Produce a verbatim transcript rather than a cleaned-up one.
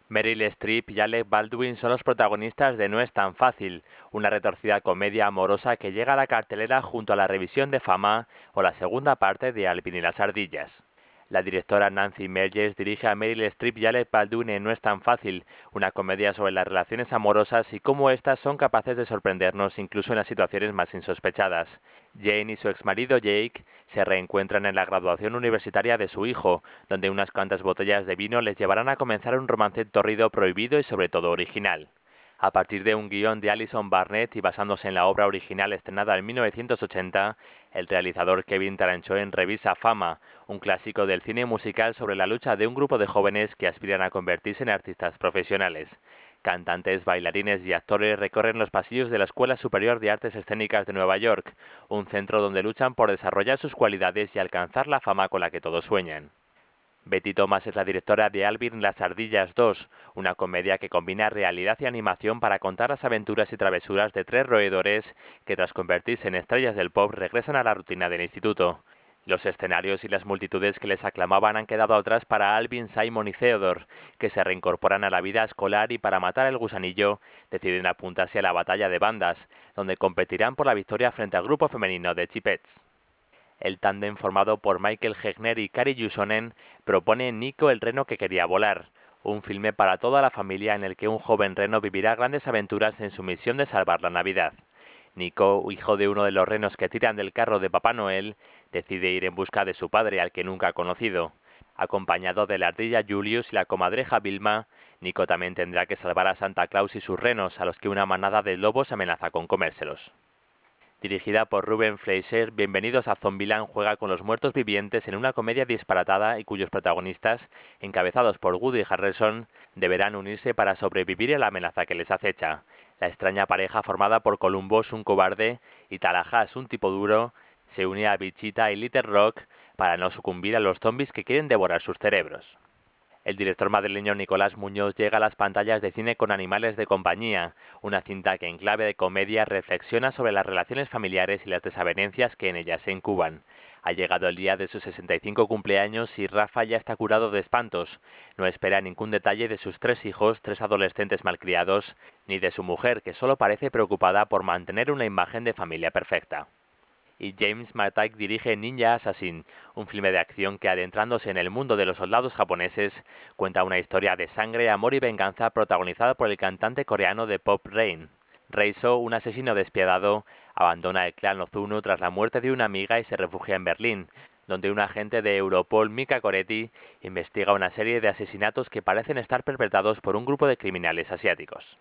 Meryl Streep y Alec Baldwin son los protagonistas de No es tan fácil, una retorcida comedia amorosa que llega a la cartelera junto a La revisión de fama o la segunda parte de Alvin y las ardillas. La directora Nancy Meyers dirige a Meryl Streep y Alec Baldwin en No es tan fácil, una comedia sobre las relaciones amorosas y cómo éstas son capaces de sorprendernos incluso en las situaciones más insospechadas. Jane y su exmarido Jake se reencuentran en la graduación universitaria de su hijo, donde unas cuantas botellas de vino les llevarán a comenzar un romance torrido, prohibido y sobre todo original. A partir de un guión de Alison Barnett y basándose en la obra original estrenada en mil novecientos ochenta, el realizador Kevin Taranchoen revisa Fama, un clásico del cine musical sobre la lucha de un grupo de jóvenes que aspiran a convertirse en artistas profesionales. Cantantes, bailarines y actores recorren los pasillos de la Escuela Superior de Artes Escénicas de Nueva York, un centro donde luchan por desarrollar sus cualidades y alcanzar la fama con la que todos sueñan. Betty Thomas es la directora de Alvin y las ardillas dos, una comedia que combina realidad y animación para contar las aventuras y travesuras de tres roedores que tras convertirse en estrellas del pop regresan a la rutina del instituto. Los escenarios y las multitudes que les aclamaban han quedado atrás para Alvin, Simon y Theodore, que se reincorporan a la vida escolar y para matar el gusanillo deciden apuntarse a la batalla de bandas, donde competirán por la victoria frente al grupo femenino de Chipettes. El tándem formado por Michael Hegner y Kari Jusonen propone Nico el reno que quería volar, un filme para toda la familia en el que un joven reno vivirá grandes aventuras en su misión de salvar la Navidad. Nico, hijo de uno de los renos que tiran del carro de Papá Noel, decide ir en busca de su padre al que nunca ha conocido. Acompañado de la ardilla Julius y la comadreja Vilma, Nico también tendrá que salvar a Santa Claus y sus renos, a los que una manada de lobos amenaza con comérselos. Dirigida por Ruben Fleischer, Bienvenidos a Zombieland juega con los muertos vivientes en una comedia disparatada y cuyos protagonistas, encabezados por Woody Harrelson, deberán unirse para sobrevivir a la amenaza que les acecha. La extraña pareja formada por Columbus, un cobarde, y Tallahassee, un tipo duro, se une a Bichita y Little Rock para no sucumbir a los zombies que quieren devorar sus cerebros. El director madrileño Nicolás Muñoz llega a las pantallas de cine con Animales de compañía, una cinta que en clave de comedia reflexiona sobre las relaciones familiares y las desavenencias que en ellas se incuban. Ha llegado el día de su sesenta y cinco cumpleaños y Rafa ya está curado de espantos. No espera ningún detalle de sus tres hijos, tres adolescentes malcriados, ni de su mujer, que solo parece preocupada por mantener una imagen de familia perfecta. Y James McTighe dirige Ninja Assassin, un filme de acción que, adentrándose en el mundo de los soldados japoneses, cuenta una historia de sangre, amor y venganza protagonizada por el cantante coreano de pop Rain. Reiso, un asesino despiadado, abandona el clan Ozuno tras la muerte de una amiga y se refugia en Berlín, donde un agente de Europol, Mika Coretti, investiga una serie de asesinatos que parecen estar perpetrados por un grupo de criminales asiáticos.